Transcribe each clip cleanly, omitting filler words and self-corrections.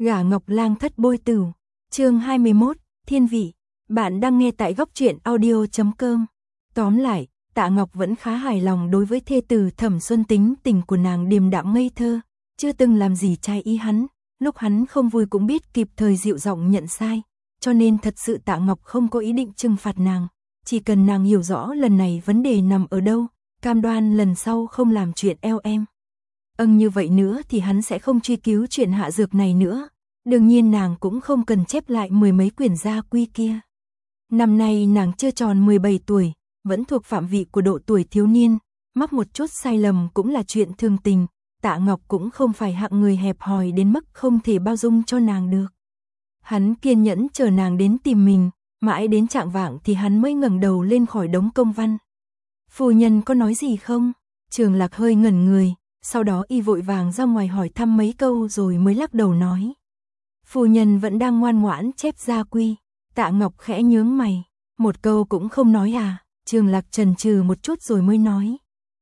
Gả Ngọc Lang thất bôi tửu, chương 21, thiên vị. Bạn đang nghe tại góc truyện audio.com. Tóm lại, Tạ Ngọc vẫn khá hài lòng đối với thê tử Thẩm Xuân. Tính tình của nàng điềm đạm ngây thơ, chưa từng làm gì trái ý hắn, lúc hắn không vui cũng biết kịp thời dịu giọng nhận sai, cho nên thật sự Tạ Ngọc không có ý định trừng phạt nàng, chỉ cần nàng hiểu rõ lần này vấn đề nằm ở đâu, cam đoan lần sau không làm chuyện eo em. Như vậy nữa thì hắn sẽ không truy cứu chuyện hạ dược này nữa. Đương nhiên nàng cũng không cần chép lại mười mấy quyển gia quy kia. Năm nay nàng chưa tròn 17 tuổi, vẫn thuộc phạm vị của độ tuổi thiếu niên, mắc một chút sai lầm cũng là chuyện thường tình. Tạ Ngọc cũng không phải hạng người hẹp hòi đến mức không thể bao dung cho nàng được. Hắn kiên nhẫn chờ nàng đến tìm mình, mãi đến chạng vạng thì hắn mới ngẩng đầu lên khỏi đống công văn. Phu nhân có nói gì không? Trường Lạc hơi ngẩn người, sau đó y vội vàng ra ngoài hỏi thăm mấy câu rồi mới lắc đầu nói. Phu nhân vẫn đang ngoan ngoãn chép gia quy. Tạ Ngọc khẽ nhướng mày, một câu cũng không nói à? Trường Lạc chần chừ một chút rồi mới nói.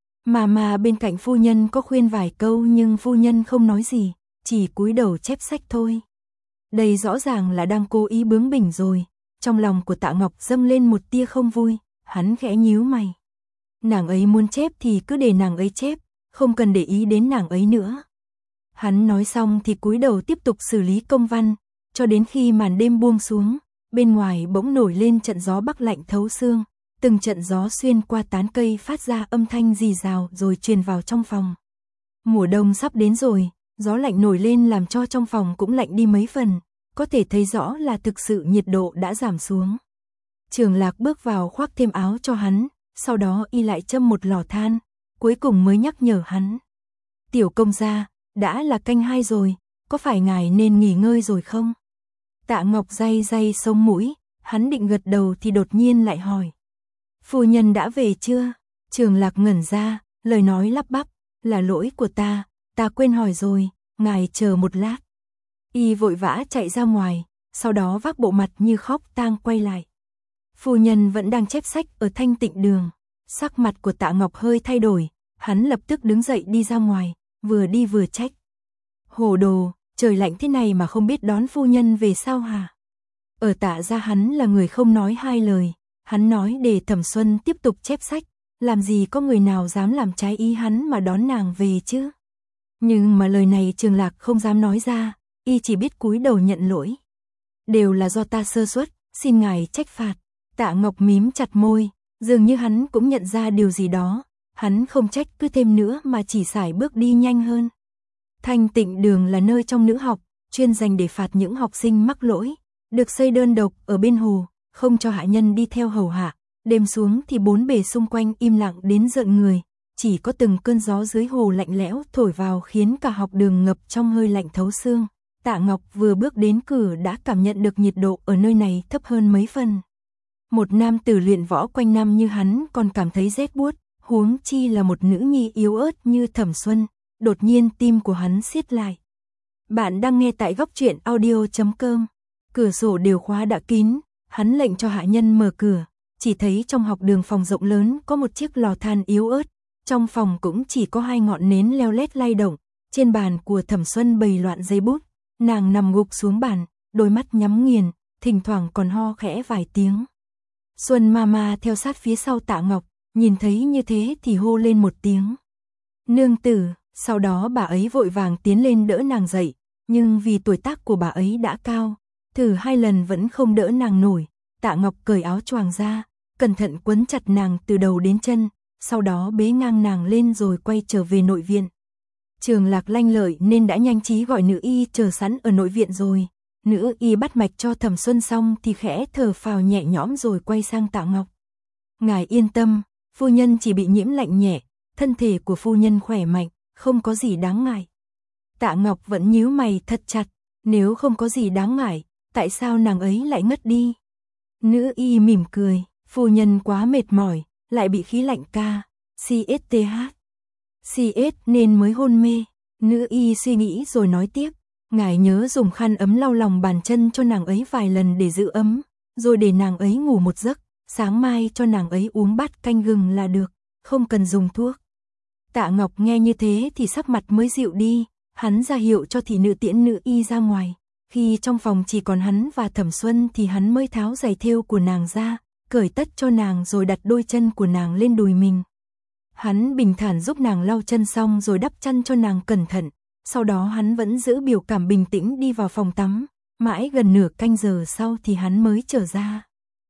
Mà bên cạnh phu nhân có khuyên vài câu nhưng phu nhân không nói gì, chỉ cúi đầu chép sách thôi. Đây rõ ràng là đang cố ý bướng bỉnh rồi. Trong lòng của Tạ Ngọc dâng lên một tia không vui, hắn khẽ nhíu mày. Nàng ấy muốn chép thì cứ để nàng ấy chép, không cần để ý đến nàng ấy nữa. Hắn nói xong thì cúi đầu tiếp tục xử lý công văn, cho đến khi màn đêm buông xuống, bên ngoài bỗng nổi lên trận gió bắc lạnh thấu xương, từng trận gió xuyên qua tán cây phát ra âm thanh rì rào rồi truyền vào trong phòng. Mùa đông sắp đến rồi, gió lạnh nổi lên làm cho trong phòng cũng lạnh đi mấy phần, có thể thấy rõ là thực sự nhiệt độ đã giảm xuống. Trường Lạc bước vào khoác thêm áo cho hắn, sau đó y lại châm một lò than, cuối cùng mới nhắc nhở hắn. Tiểu công gia, đã là canh 2 rồi, có phải ngài nên nghỉ ngơi rồi không? Tạ Ngọc day day sống mũi, hắn định gật đầu thì đột nhiên lại hỏi. Phu nhân đã về chưa? Trường Lạc ngẩn ra, lời nói lắp bắp, là lỗi của ta quên hỏi rồi, ngài chờ một lát. Y vội vã chạy ra ngoài, sau đó vác bộ mặt như khóc tang quay lại. Phu nhân vẫn đang chép sách ở Thanh Tịnh Đường. Sắc mặt của Tạ Ngọc hơi thay đổi, hắn lập tức đứng dậy đi ra ngoài, vừa đi vừa trách. Hồ đồ, trời lạnh thế này mà không biết đón phu nhân về sao hả? Ở Tạ gia hắn là người không nói hai lời, hắn nói để Thẩm Xuân tiếp tục chép sách, làm gì có người nào dám làm trái ý hắn mà đón nàng về chứ? Nhưng mà lời này Trường Lạc không dám nói ra, y chỉ biết cúi đầu nhận lỗi. Đều là do ta sơ suất, xin ngài trách phạt. Tạ Ngọc mím chặt môi, dường như hắn cũng nhận ra điều gì đó, hắn không trách cứ thêm nữa mà chỉ sải bước đi nhanh hơn. Thanh Tịnh Đường là nơi trong nữ học, chuyên dành để phạt những học sinh mắc lỗi, được xây đơn độc ở bên hồ, không cho hạ nhân đi theo hầu hạ. Đêm xuống thì bốn bề xung quanh im lặng đến rợn người, chỉ có từng cơn gió dưới hồ lạnh lẽo thổi vào khiến cả học đường ngập trong hơi lạnh thấu xương. Tạ Ngọc vừa bước đến cửa đã cảm nhận được nhiệt độ ở nơi này thấp hơn mấy phần. Một nam tử luyện võ quanh năm như hắn còn cảm thấy rét buốt, huống chi là một nữ nhi yếu ớt như Thẩm Xuân. Đột nhiên tim của hắn siết lại. Bạn đang nghe tại góc truyện audio.com. Cửa sổ đều khóa đã kín, hắn lệnh cho hạ nhân mở cửa, chỉ thấy trong học đường phòng rộng lớn có một chiếc lò than yếu ớt, trong phòng cũng chỉ có 2 ngọn nến leo lét lay động, trên bàn của Thẩm Xuân bày loạn giấy bút, nàng nằm gục xuống bàn, đôi mắt nhắm nghiền, thỉnh thoảng còn ho khẽ vài tiếng. Xuân Mama theo sát phía sau Tạ Ngọc, nhìn thấy như thế thì hô lên một tiếng. Nương tử, sau đó bà ấy vội vàng tiến lên đỡ nàng dậy, nhưng vì tuổi tác của bà ấy đã cao, thử 2 lần vẫn không đỡ nàng nổi. Tạ Ngọc cởi áo choàng ra, cẩn thận quấn chặt nàng từ đầu đến chân, sau đó bế ngang nàng lên rồi quay trở về nội viện. Trường Lạc lanh lợi nên đã nhanh trí gọi nữ y chờ sẵn ở nội viện rồi. Nữ y bắt mạch cho Thẩm Xuân xong thì khẽ thở phào nhẹ nhõm rồi quay sang Tạ Ngọc. Ngài yên tâm, phu nhân chỉ bị nhiễm lạnh nhẹ, thân thể của phu nhân khỏe mạnh, không có gì đáng ngại. Tạ Ngọc vẫn nhíu mày thật chặt, nếu không có gì đáng ngại, tại sao nàng ấy lại ngất đi? Nữ y mỉm cười, phu nhân quá mệt mỏi, lại bị khí lạnh CSTH nên mới hôn mê. Nữ y suy nghĩ rồi nói tiếp, ngài nhớ dùng khăn ấm lau lòng bàn chân cho nàng ấy vài lần để giữ ấm, rồi để nàng ấy ngủ một giấc, sáng mai cho nàng ấy uống bát canh gừng là được, không cần dùng thuốc. Tạ Ngọc nghe như thế thì sắc mặt mới dịu đi, hắn ra hiệu cho thị nữ tiễn nữ y ra ngoài, Khi trong phòng chỉ còn hắn và Thẩm Xuân thì hắn mới tháo giày thêu của nàng ra, cởi tất cho nàng rồi đặt đôi chân của nàng lên đùi mình. Hắn bình thản giúp nàng lau chân xong rồi đắp chăn cho nàng cẩn thận, sau đó hắn vẫn giữ biểu cảm bình tĩnh đi vào phòng tắm, mãi gần nửa canh giờ sau thì hắn mới trở ra.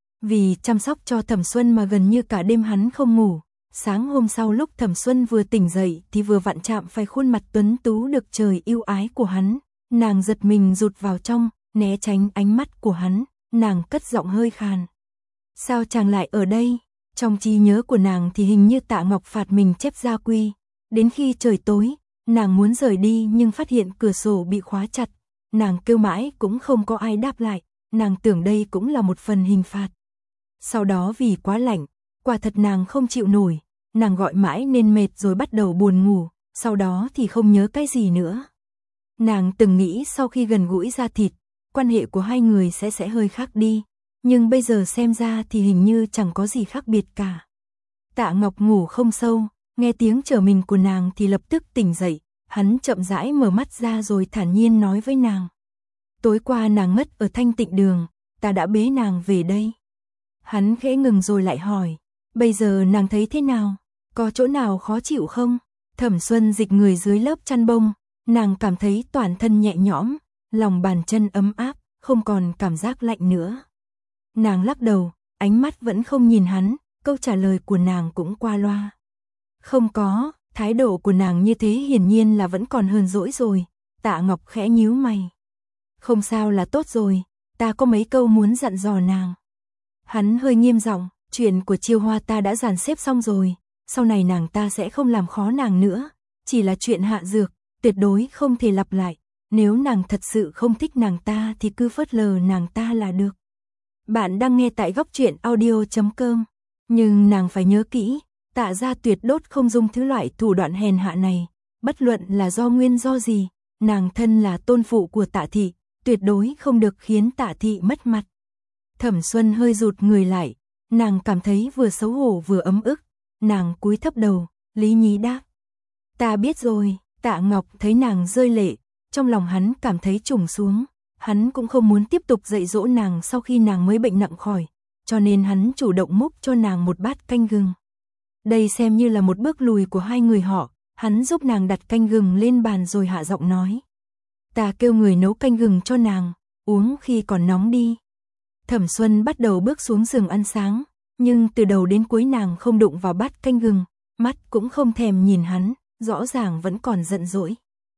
Vì chăm sóc cho Thẩm Xuân mà gần như cả đêm hắn không ngủ. Sáng hôm sau lúc Thẩm Xuân vừa tỉnh dậy thì vừa vặn chạm phải khuôn mặt tuấn tú được trời yêu ái của hắn, nàng giật mình rụt vào trong, né tránh ánh mắt của hắn, nàng cất giọng hơi khàn. Sao chàng lại ở đây? Trong trí nhớ của nàng thì hình như Tạ Ngọc phạt mình chép gia quy. Đến khi trời tối, nàng muốn rời đi nhưng phát hiện cửa sổ bị khóa chặt. Nàng kêu mãi cũng không có ai đáp lại, nàng tưởng đây cũng là một phần hình phạt. Sau đó vì quá lạnh, quả thật nàng không chịu nổi, nàng gọi mãi nên mệt rồi bắt đầu buồn ngủ, sau đó thì không nhớ cái gì nữa. Nàng từng nghĩ sau khi gần gũi da thịt, quan hệ của hai người sẽ hơi khác đi, nhưng bây giờ xem ra thì hình như chẳng có gì khác biệt cả. Tạ Ngọc ngủ không sâu, nghe tiếng trở mình của nàng thì lập tức tỉnh dậy, hắn chậm rãi mở mắt ra rồi thản nhiên nói với nàng. Tối qua nàng mất ở Thanh Tịnh Đường, ta đã bế nàng về đây. Hắn khẽ ngừng rồi lại hỏi, bây giờ nàng thấy thế nào? Có chỗ nào khó chịu không? Thẩm Xuân dịch người dưới lớp chăn bông, nàng cảm thấy toàn thân nhẹ nhõm, lòng bàn chân ấm áp, không còn cảm giác lạnh nữa. Nàng lắc đầu, ánh mắt vẫn không nhìn hắn, câu trả lời của nàng cũng qua loa. Không có, thái độ của nàng như thế hiển nhiên là vẫn còn hờn dỗi rồi. Tạ Ngọc khẽ nhíu mày. Không sao là tốt rồi, ta có mấy câu muốn dặn dò nàng. Hắn hơi nghiêm giọng, chuyện của Chiêu Hoa ta đã dàn xếp xong rồi, sau này nàng ta sẽ không làm khó nàng nữa, chỉ là chuyện hạ dược, tuyệt đối không thể lặp lại, nếu nàng thật sự không thích nàng ta thì cứ phớt lờ nàng ta là được. Bạn đang nghe tại góc truyện audio.com, nhưng nàng phải nhớ kỹ, Tạ gia tuyệt đốt không dung thứ loại thủ đoạn hèn hạ này, bất luận là do nguyên do gì, nàng thân là tôn phụ của Tạ thị, tuyệt đối không được khiến Tạ thị mất mặt. Thẩm Xuân hơi rụt người lại, nàng cảm thấy vừa xấu hổ vừa ấm ức, nàng cúi thấp đầu, lý nhí đáp. Ta biết rồi. Tạ Ngọc thấy nàng rơi lệ, trong lòng hắn cảm thấy trùng xuống, hắn cũng không muốn tiếp tục dạy dỗ nàng sau khi nàng mới bệnh nặng khỏi, cho nên hắn chủ động múc cho nàng một bát canh gừng. Đây xem như là một bước lùi của hai người họ, hắn giúp nàng đặt canh gừng lên bàn rồi hạ giọng nói. Ta kêu người nấu canh gừng cho nàng, uống khi còn nóng đi. Thẩm Xuân bắt đầu bước xuống giường ăn sáng, nhưng từ đầu đến cuối nàng không đụng vào bát canh gừng, mắt cũng không thèm nhìn hắn, rõ ràng vẫn còn giận dỗi.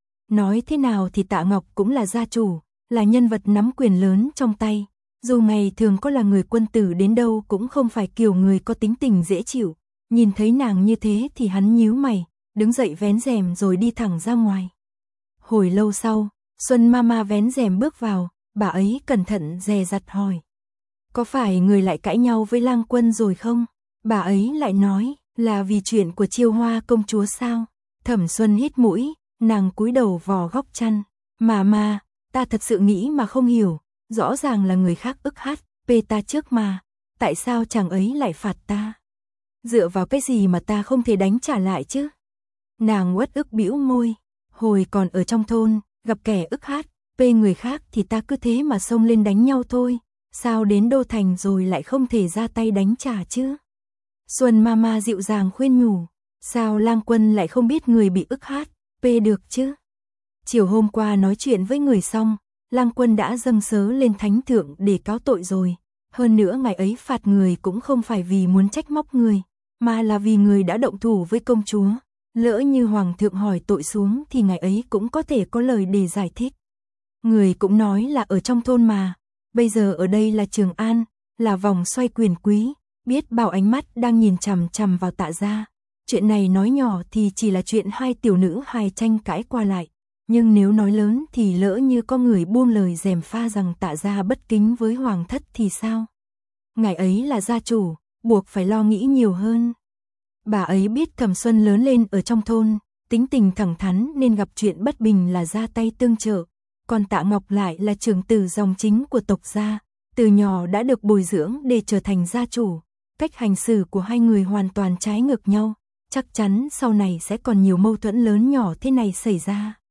Nói thế nào thì Tạ Ngọc cũng là gia chủ, là nhân vật nắm quyền lớn trong tay, dù ngày thường có là người quân tử đến đâu cũng không phải kiểu người có tính tình dễ chịu. Nhìn thấy nàng như thế thì hắn nhíu mày, đứng dậy vén rèm rồi đi thẳng ra ngoài. Hồi lâu sau, Xuân Mama vén rèm bước vào, bà ấy cẩn thận dè dặt hỏi. Có phải người lại cãi nhau với Lang Quân rồi không? Bà ấy lại nói, là vì chuyện của Chiêu Hoa công chúa sao? Thẩm Xuân hít mũi, nàng cúi đầu vò góc chăn. Mà, ta thật sự nghĩ mà không hiểu, rõ ràng là người khác ức hát, pê ta trước mà, tại sao chàng ấy lại phạt ta? Dựa vào cái gì mà ta không thể đánh trả lại chứ? Nàng uất ức bĩu môi, hồi còn ở trong thôn, gặp kẻ ức hát, pê người khác thì ta cứ thế mà xông lên đánh nhau thôi, sao đến đô thành rồi lại không thể ra tay đánh trả chứ? Xuân Mama dịu dàng khuyên nhủ, sao Lang Quân lại không biết người bị ức hát, pê được chứ? Chiều hôm qua nói chuyện với người xong, Lang Quân đã dâng sớ lên thánh thượng để cáo tội rồi, hơn nữa ngày ấy phạt người cũng không phải vì muốn trách móc người, mà là vì người đã động thủ với công chúa, lỡ như hoàng thượng hỏi tội xuống thì ngày ấy cũng có thể có lời để giải thích. Người cũng nói là ở trong thôn mà, bây giờ ở đây là Trường An, là vòng xoay quyền quý, biết bao ánh mắt đang nhìn chằm chằm vào Tạ gia. Chuyện này nói nhỏ thì chỉ là chuyện hai tiểu nữ hài tranh cãi qua lại, nhưng nếu nói lớn thì lỡ như có người buông lời gièm pha rằng Tạ gia bất kính với hoàng thất thì sao? Ngày ấy là gia chủ, buộc phải lo nghĩ nhiều hơn. Bà ấy biết Thẩm Xuân lớn lên ở trong thôn, tính tình thẳng thắn nên gặp chuyện bất bình là ra tay tương trợ, còn Tạ Ngọc lại là trưởng tử dòng chính của tộc gia, từ nhỏ đã được bồi dưỡng để trở thành gia chủ, cách hành xử của hai người hoàn toàn trái ngược nhau, chắc chắn sau này sẽ còn nhiều mâu thuẫn lớn nhỏ thế này xảy ra.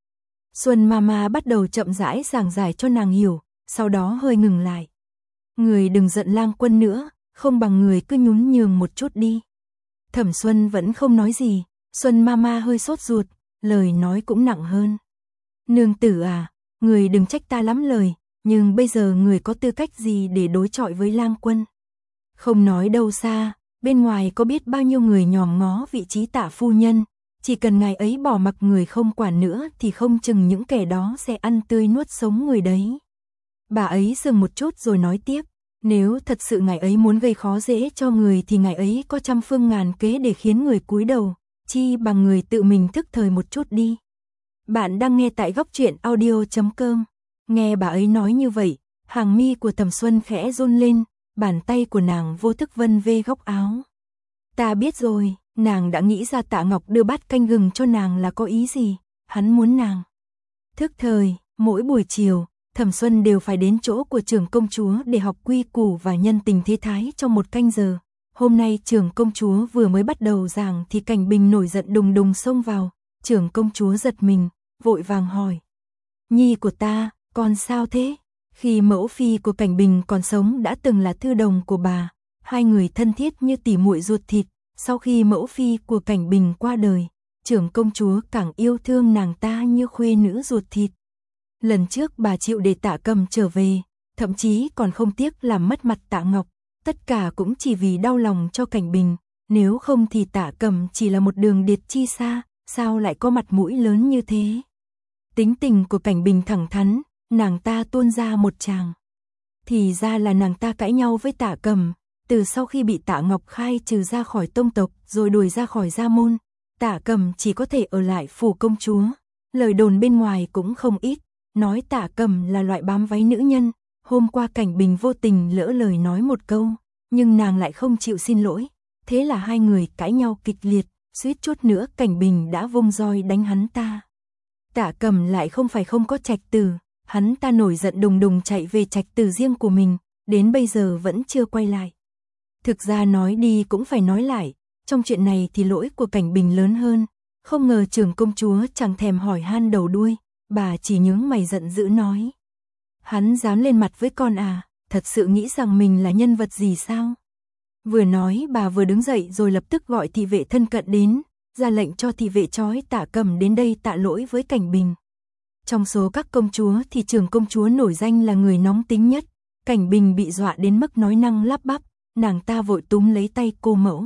Xuân Mama bắt đầu chậm rãi giảng giải cho nàng hiểu, sau đó hơi ngừng lại. Người đừng giận Lang Quân nữa, không bằng người cứ nhún nhường một chút đi. Thẩm Xuân vẫn không nói gì, Xuân Mama hơi sốt ruột, lời nói cũng nặng hơn. Nương tử à, người đừng trách ta lắm lời, nhưng bây giờ người có tư cách gì để đối chọi với Lang Quân? Không nói đâu xa, bên ngoài có biết bao nhiêu người nhòm ngó vị trí Tạ phu nhân, chỉ cần ngài ấy bỏ mặc người không quản nữa thì không chừng những kẻ đó sẽ ăn tươi nuốt sống người đấy. Bà ấy dừng một chút rồi nói tiếp, nếu thật sự ngài ấy muốn gây khó dễ cho người thì ngài ấy có trăm phương ngàn kế để khiến người cúi đầu, chi bằng người tự mình thức thời một chút đi. Bạn đang nghe tại góc truyện audio.com. Nghe bà ấy nói như vậy, hàng mi của Thẩm Xuân khẽ run lên, bàn tay của nàng vô thức vân vê góc áo. Ta biết rồi, nàng đã nghĩ ra Tạ Ngọc đưa bát canh gừng cho nàng là có ý gì, hắn muốn nàng thức thời. Mỗi buổi chiều, Thẩm Xuân đều phải đến chỗ của trưởng công chúa để học quy củ và nhân tình thế thái trong một canh giờ. Hôm nay trưởng công chúa vừa mới bắt đầu giảng thì Cảnh Bình nổi giận đùng đùng xông vào, trưởng công chúa giật mình, vội vàng hỏi. Nhi của ta, con sao thế? Khi mẫu phi của Cảnh Bình còn sống đã từng là thư đồng của bà, hai người thân thiết như tỉ muội ruột thịt. Sau khi mẫu phi của Cảnh Bình qua đời, trưởng công chúa càng yêu thương nàng ta như khuê nữ ruột thịt. Lần trước bà chịu để Tạ Cầm trở về, thậm chí còn không tiếc làm mất mặt Tạ Ngọc, tất cả cũng chỉ vì đau lòng cho Cảnh Bình, nếu không thì Tạ Cầm chỉ là một đường điệt chi xa, sao lại có mặt mũi lớn như thế. Tính tình của Cảnh Bình thẳng thắn, nàng ta tuôn ra một tràng. Thì ra là nàng ta cãi nhau với Tạ Cầm, từ sau khi bị Tạ Ngọc khai trừ ra khỏi tông tộc rồi đuổi ra khỏi gia môn, Tạ Cầm chỉ có thể ở lại phủ công chúa. Lời đồn bên ngoài cũng không ít, nói Tạ Cầm là loại bám váy nữ nhân. Hôm qua Cảnh Bình vô tình lỡ lời nói một câu, nhưng nàng lại không chịu xin lỗi. Thế là hai người cãi nhau kịch liệt, suýt chút nữa Cảnh Bình đã vung roi đánh hắn ta. Tạ Cầm lại không phải không có trạch tử, hắn ta nổi giận đùng đùng chạy về trạch tử riêng của mình, đến bây giờ vẫn chưa quay lại. Thực ra nói đi cũng phải nói lại, trong chuyện này thì lỗi của Cảnh Bình lớn hơn, không ngờ trưởng công chúa chẳng thèm hỏi han đầu đuôi, bà chỉ nhướng mày giận dữ nói. Hắn dám lên mặt với con à, thật sự nghĩ rằng mình là nhân vật gì sao? Vừa nói bà vừa đứng dậy rồi lập tức gọi thị vệ thân cận đến, ra lệnh cho thị vệ trói Tạ Cầm đến đây tạ lỗi với Cảnh Bình. Trong số các công chúa thì trưởng công chúa nổi danh là người nóng tính nhất, Cảnh Bình bị dọa đến mức nói năng lắp bắp, nàng ta vội túm lấy tay cô mẫu.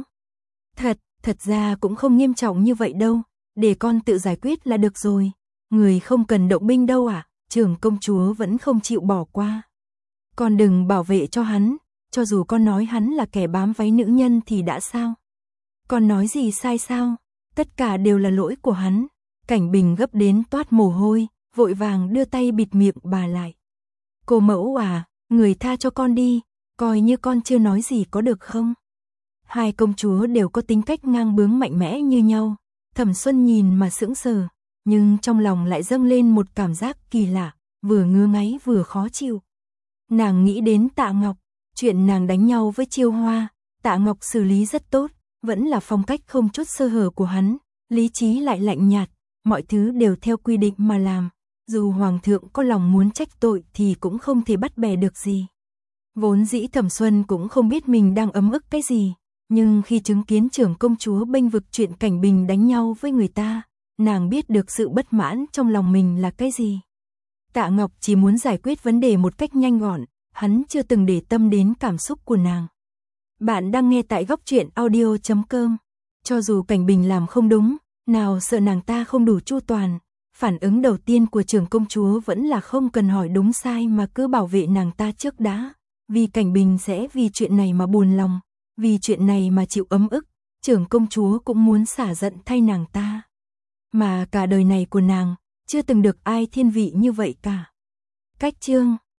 Thật ra cũng không nghiêm trọng như vậy đâu, để con tự giải quyết là được rồi, người không cần động binh đâu à, trưởng công chúa vẫn không chịu bỏ qua. Con đừng bảo vệ cho hắn, cho dù con nói hắn là kẻ bám váy nữ nhân thì đã sao? Con nói gì sai sao? Tất cả đều là lỗi của hắn. Cảnh Bình gấp đến toát mồ hôi, vội vàng đưa tay bịt miệng bà lại. Cô mẫu à, người tha cho con đi, coi như con chưa nói gì có được không? Hai công chúa đều có tính cách ngang bướng mạnh mẽ như nhau. Thẩm Xuân nhìn mà sững sờ, nhưng trong lòng lại dâng lên một cảm giác kỳ lạ, vừa ngứa ngáy vừa khó chịu. Nàng nghĩ đến Tạ Ngọc, chuyện nàng đánh nhau với Chiêu Hoa, Tạ Ngọc xử lý rất tốt, vẫn là phong cách không chút sơ hở của hắn, lý trí lại lạnh nhạt, mọi thứ đều theo quy định mà làm, dù hoàng thượng có lòng muốn trách tội thì cũng không thể bắt bẻ được gì. Vốn dĩ Thẩm Xuân cũng không biết mình đang ấm ức cái gì, nhưng khi chứng kiến trưởng công chúa bênh vực chuyện Cảnh Bình đánh nhau với người ta, nàng biết được sự bất mãn trong lòng mình là cái gì. Tạ Ngọc chỉ muốn giải quyết vấn đề một cách nhanh gọn, hắn chưa từng để tâm đến cảm xúc của nàng. Bạn đang nghe tại góc truyện audio.com. Cho dù Cảnh Bình làm không đúng, nào sợ nàng ta không đủ chu toàn, phản ứng đầu tiên của trưởng công chúa vẫn là không cần hỏi đúng sai mà cứ bảo vệ nàng ta trước đã. Vì Cảnh Bình sẽ vì chuyện này mà buồn lòng, vì chuyện này mà chịu ấm ức, trưởng công chúa cũng muốn xả giận thay nàng ta. Mà cả đời này của nàng, chưa từng được ai thiên vị như vậy cả. Cách chương